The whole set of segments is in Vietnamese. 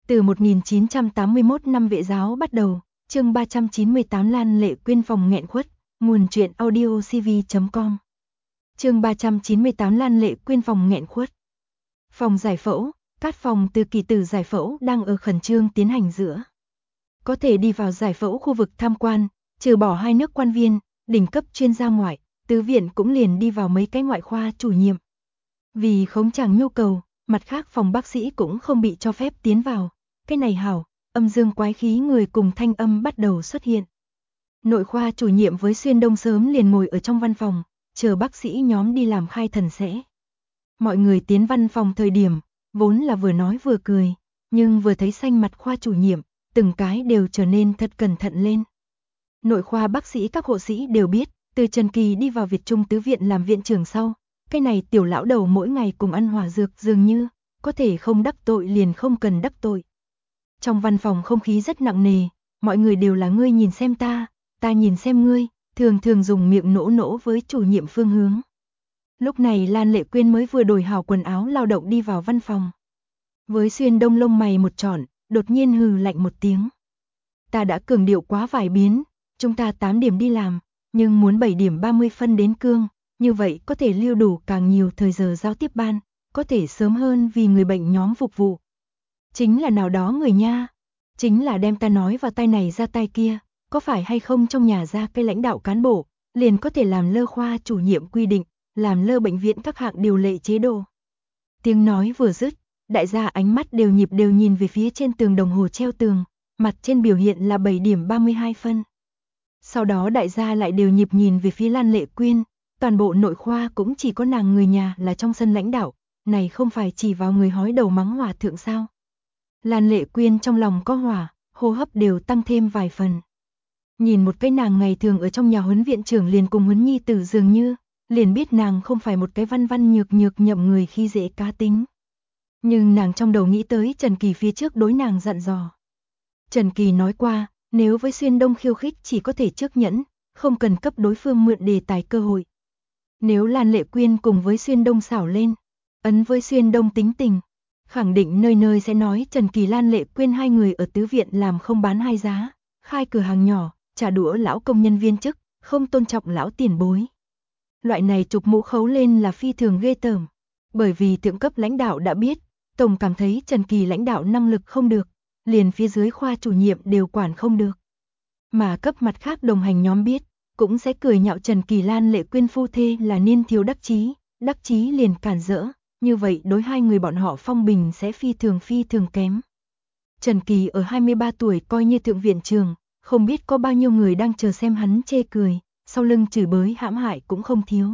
Từ 1981 năm Vệ giáo bắt đầu, chương 398 Lan Lệ Quyên phòng nghẹn khuất, nguồn truyện audiocv.com. Chương 398 Lan Lệ Quyên phòng nghẹn khuất. Phòng giải phẫu, các phòng từ kỳ từ giải phẫu đang ở khẩn trương tiến hành giữa. Có thể đi vào giải phẫu khu vực tham quan, trừ bỏ 2 nước quan viên, đỉnh cấp chuyên gia ngoại, tứ viện cũng liền đi vào mấy cái ngoại khoa chủ nhiệm. Vì không chẳng nhu cầu, mặt khác phòng bác sĩ cũng không bị cho phép tiến vào. Cái này hảo, âm dương quái khí người cùng thanh âm bắt đầu xuất hiện. Nội khoa chủ nhiệm với Xuyên Đông sớm liền ngồi ở trong văn phòng, chờ bác sĩ nhóm đi làm khai thần sẽ. Mọi người tiến văn phòng thời điểm, vốn là vừa nói vừa cười, nhưng vừa thấy xanh mặt khoa chủ nhiệm, từng cái đều trở nên thật cẩn thận lên. Nội khoa bác sĩ các hộ sĩ đều biết, từ Trần Kỳ đi vào Việt Trung Tứ Viện làm viện trưởng sau, cái này tiểu lão đầu mỗi ngày cùng ăn hỏa dược dường như, có thể không đắc tội liền không cần đắc tội. Trong văn phòng không khí rất nặng nề, mọi người đều là ngươi nhìn xem ta nhìn xem ngươi, thường thường dùng miệng nỗ nỗ với chủ nhiệm phương hướng. Lúc này Lan Lệ Quyên mới vừa đổi hảo quần áo lao động đi vào văn phòng. Với Xuyên Đông lông mày một trọn, đột nhiên hừ lạnh một tiếng. Ta đã cường điệu quá vài biến, chúng ta 8 điểm đi làm, nhưng muốn 7 điểm 30 phân đến cương, như vậy có thể lưu đủ càng nhiều thời giờ giao tiếp ban, có thể sớm hơn vì người bệnh nhóm phục vụ. Chính là nào đó người nha, chính là đem ta nói vào tay này ra tay kia, có phải hay không trong nhà ra cái lãnh đạo cán bộ, liền có thể làm lơ khoa chủ nhiệm quy định, làm lơ bệnh viện các hạng điều lệ chế độ. Tiếng nói vừa dứt, đại gia ánh mắt đều nhịp đều nhìn về phía trên tường đồng hồ treo tường, mặt trên biểu hiện là 7 điểm 32 phân. Sau đó đại gia lại đều nhịp nhìn về phía Lan Lệ Quyên, toàn bộ nội khoa cũng chỉ có nàng người nhà là trong sân lãnh đạo, này không phải chỉ vào người hói đầu mắng hòa thượng sao. Lan Lệ Quyên trong lòng có hỏa, hô hấp đều tăng thêm vài phần. Nhìn một cái nàng ngày thường ở trong nhà huấn viện trưởng liền cùng huấn nhi tử dường như, liền biết nàng không phải một cái văn văn nhược nhược nhậm người khi dễ cá tính. Nhưng nàng trong đầu nghĩ tới Trần Kỳ phía trước đối nàng dặn dò. Trần Kỳ nói qua, nếu với Xuyên Đông khiêu khích chỉ có thể trước nhẫn, không cần cấp đối phương mượn đề tài cơ hội. Nếu Lan Lệ Quyên cùng với Xuyên Đông xảo lên, ấn với Xuyên Đông tính tình, khẳng định nơi nơi sẽ nói Trần Kỳ Lan Lệ Quyên hai người ở tứ viện làm không bán hai giá, khai cửa hàng nhỏ, trả đũa lão công nhân viên chức, không tôn trọng lão tiền bối. Loại này chụp mũ khấu lên là phi thường ghê tởm, bởi vì thượng cấp lãnh đạo đã biết, tổng cảm thấy Trần Kỳ lãnh đạo năng lực không được, liền phía dưới khoa chủ nhiệm đều quản không được. Mà cấp mặt khác đồng hành nhóm biết, cũng sẽ cười nhạo Trần Kỳ Lan Lệ Quyên phu thê là niên thiếu đắc chí liền cản rỡ, như vậy đối hai người bọn họ phong bình sẽ phi thường kém. Trần Kỳ ở 23 tuổi coi như thượng viện trường, không biết có bao nhiêu người đang chờ xem hắn chê cười, sau lưng chửi bới hãm hại cũng không thiếu.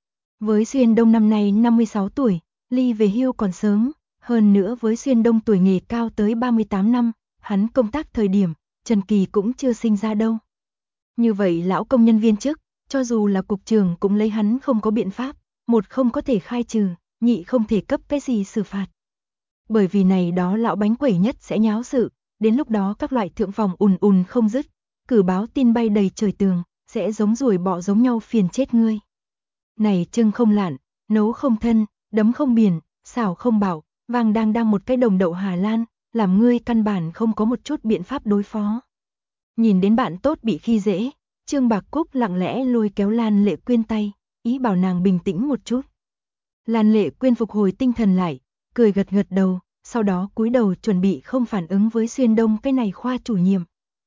Với Xuyên Đông năm nay 56 tuổi, ly về hưu còn sớm, hơn nữa với Xuyên Đông tuổi nghề cao tới 38 năm, hắn công tác thời điểm, Trần Kỳ cũng chưa sinh ra đâu. Như vậy lão công nhân viên chức, cho dù là cục trưởng cũng lấy hắn không có biện pháp, một không có thể khai trừ, nhị không thể cấp cái gì xử phạt. Bởi vì này đó lão bánh quẩy nhất sẽ nháo sự, đến lúc đó các loại thượng phòng ùn không dứt, cử báo tin bay đầy trời tường, sẽ giống ruồi bọ giống nhau phiền chết ngươi. Này trưng không lạn, nấu không thân, đấm không biển, xào không bảo, vàng đang một cái đồng đậu Hà Lan, làm ngươi căn bản không có một chút biện pháp đối phó. Nhìn đến bạn tốt bị khi dễ, Trương Bạc Cúc lặng lẽ lôi kéo Lan Lệ Quyên tay, ý bảo nàng bình tĩnh một chút. Lan Lệ Quyên phục hồi tinh thần lại, cười gật đầu, sau đó cúi đầu chuẩn bị không phản ứng với Xuyên Đông cái này khoa chủ nhiệm.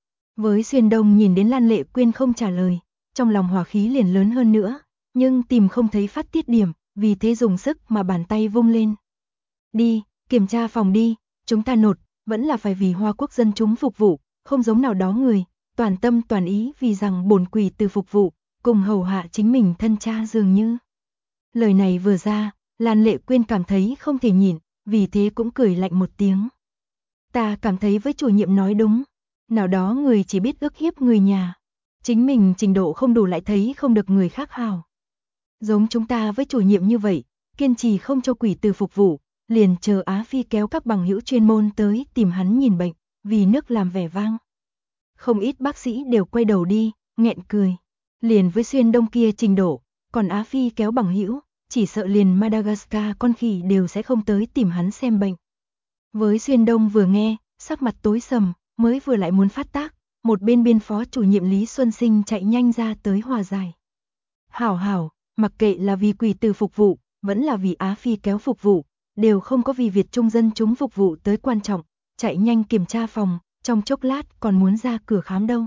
Với Xuyên Đông nhìn đến Lan Lệ Quyên không trả lời, trong lòng hỏa khí liền lớn hơn nữa, nhưng tìm không thấy phát tiết điểm, vì thế dùng sức mà bàn tay vung lên. Đi, kiểm tra phòng đi, chúng ta nột, vẫn là phải vì Hoa Quốc dân chúng phục vụ, không giống nào đó người, toàn tâm toàn ý vì rằng bổn quỷ từ phục vụ, cùng hầu hạ chính mình thân cha dường như. Lời này vừa ra, Lan Lệ Quyên cảm thấy không thể nhịn, vì thế cũng cười lạnh một tiếng. Ta cảm thấy với chủ nhiệm nói đúng, nào đó người chỉ biết ức hiếp người nhà, chính mình trình độ không đủ lại thấy không được người khác hào. Giống chúng ta với chủ nhiệm như vậy, kiên trì không cho quỷ từ phục vụ, liền chờ Á Phi kéo các bằng hữu chuyên môn tới tìm hắn nhìn bệnh, vì nước làm vẻ vang. Không ít bác sĩ đều quay đầu đi, nghẹn cười. Liền với Xuyên Đông kia trình độ, còn Á Phi kéo bằng hữu, chỉ sợ liền Madagascar con khỉ đều sẽ không tới tìm hắn xem bệnh. Với Xuyên Đông vừa nghe, sắc mặt tối sầm, mới vừa lại muốn phát tác, một bên biên phó chủ nhiệm Lý Xuân Sinh chạy nhanh ra tới hòa giải. Hảo hảo, mặc kệ là vì quỷ tử phục vụ, vẫn là vì Á Phi kéo phục vụ, đều không có vì Việt Trung dân chúng phục vụ tới quan trọng, chạy nhanh kiểm tra phòng, trong chốc lát còn muốn ra cửa khám đâu.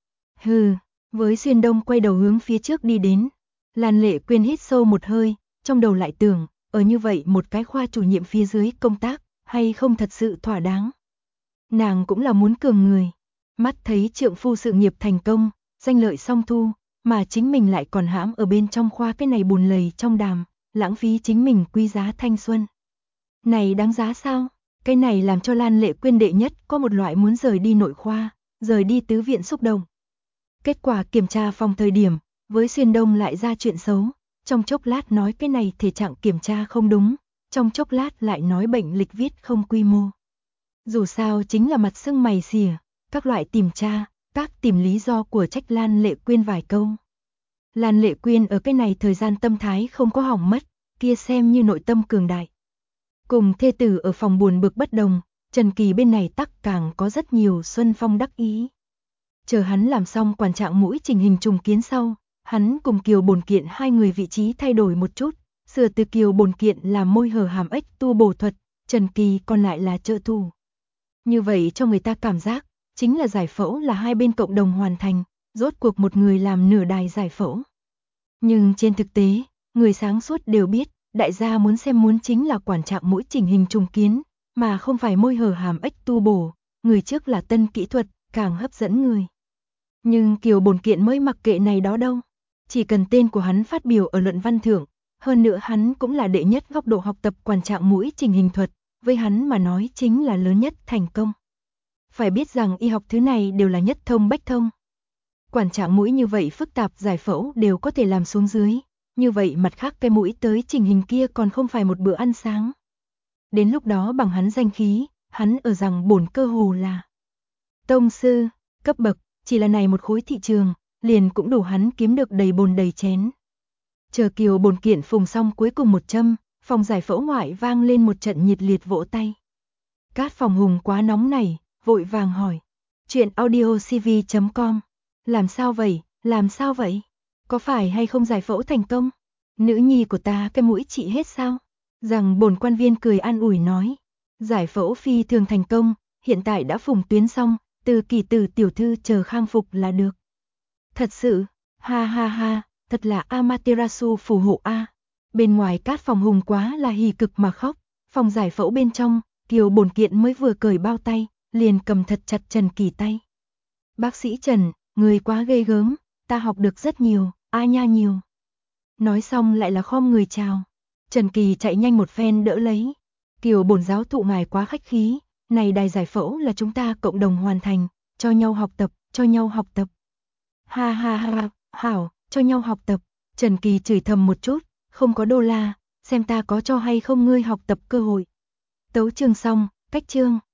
Hừ, với Xuyên Đông quay đầu hướng phía trước đi đến. Lan Lệ Quyên hít sâu một hơi, trong đầu lại tưởng, ở như vậy một cái khoa chủ nhiệm phía dưới công tác, hay không thật sự thỏa đáng. Nàng cũng là muốn cường người, mắt thấy trượng phu sự nghiệp thành công, danh lợi song thu, mà chính mình lại còn hãm ở bên trong khoa cái này bùn lầy trong đàm, lãng phí chính mình quý giá thanh xuân. Này đáng giá sao? Cái này làm cho Lan Lệ Quyên đệ nhất có một loại muốn rời đi nội khoa, rời đi tứ viện xúc động. Kết quả kiểm tra phòng thời điểm, với Xuyên Đông lại ra chuyện xấu, trong chốc lát nói cái này thể trạng kiểm tra không đúng, trong chốc lát lại nói bệnh lịch viết không quy mô. Dù sao chính là mặt sưng mày xỉa, các loại tìm tra, các tìm lý do của trách Lan Lệ Quyên vài câu. Lan Lệ Quyên ở cái này thời gian tâm thái không có hỏng mất, kia xem như nội tâm cường đại. Cùng thê tử ở phòng buồn bực bất đồng, Trần Kỳ bên này tắc càng có rất nhiều xuân phong đắc ý. Chờ hắn làm xong quản trạng mũi chỉnh hình trùng kiến sau, hắn cùng Kiều Bồn Kiện hai người vị trí thay đổi một chút, sửa từ Kiều Bồn Kiện làm môi hở hàm ếch tu bổ thuật, Trần Kỳ còn lại là trợ thủ. Như vậy cho người ta cảm giác, chính là giải phẫu là hai bên cộng đồng hoàn thành, rốt cuộc một người làm nửa đài giải phẫu. Nhưng trên thực tế, người sáng suốt đều biết, đại gia muốn xem muốn chính là quản trạng mũi chỉnh hình trùng kiến, mà không phải môi hở hàm ếch tu bổ, người trước là tân kỹ thuật, càng hấp dẫn người. Nhưng Kiều Bồn Kiện mới mặc kệ này đó đâu, chỉ cần tên của hắn phát biểu ở luận văn thưởng, hơn nữa hắn cũng là đệ nhất góc độ học tập quản trạng mũi chỉnh hình thuật, với hắn mà nói chính là lớn nhất thành công. Phải biết rằng y học thứ này đều là nhất thông bách thông. Quản trạng mũi như vậy phức tạp giải phẫu đều có thể làm xuống dưới, như vậy mặt khác cái mũi tới chỉnh hình kia còn không phải một bữa ăn sáng. Đến lúc đó bằng hắn danh khí, hắn ở rằng bổn cơ hồ là tông sư, cấp bậc, chỉ là này một khối thị trường, liền cũng đủ hắn kiếm được đầy bồn đầy chén. Chờ Kiều Bồn Kiện phùng xong cuối cùng một châm, phòng giải phẫu ngoại vang lên một trận nhiệt liệt vỗ tay. Cát Phòng Hùng quá nóng này, vội vàng hỏi. Chuyện audiocv.com. Làm sao vậy, làm sao vậy? Có phải hay không giải phẫu thành công? Nữ nhi của ta cái mũi trị hết sao? Rằng bổn quan viên cười an ủi nói. Giải phẫu phi thường thành công, hiện tại đã phùng tuyến xong, từ Kỳ Tử tiểu thư chờ khang phục là được. Thật sự, ha ha ha, thật là Amaterasu phù hộ a. Bên ngoài Cát Phòng Hùng quá là hỉ cực mà khóc, phòng giải phẫu bên trong, Kiều Bồn Kiện mới vừa cởi bao tay, liền cầm thật chặt Trần Kỳ tay. Bác sĩ Trần, người quá ghê gớm, ta học được rất nhiều, a nha nhiều. Nói xong lại là khom người chào. Trần Kỳ chạy nhanh một phen đỡ lấy. Kiều bổn giáo thụ ngài quá khách khí, này đài giải phẫu là chúng ta cộng đồng hoàn thành, cho nhau học tập, cho nhau học tập. Ha ha ha, hảo, cho nhau học tập. Trần Kỳ chửi thầm một chút, không có đô la, xem ta có cho hay không ngươi học tập cơ hội. Tấu chương xong, cách chương.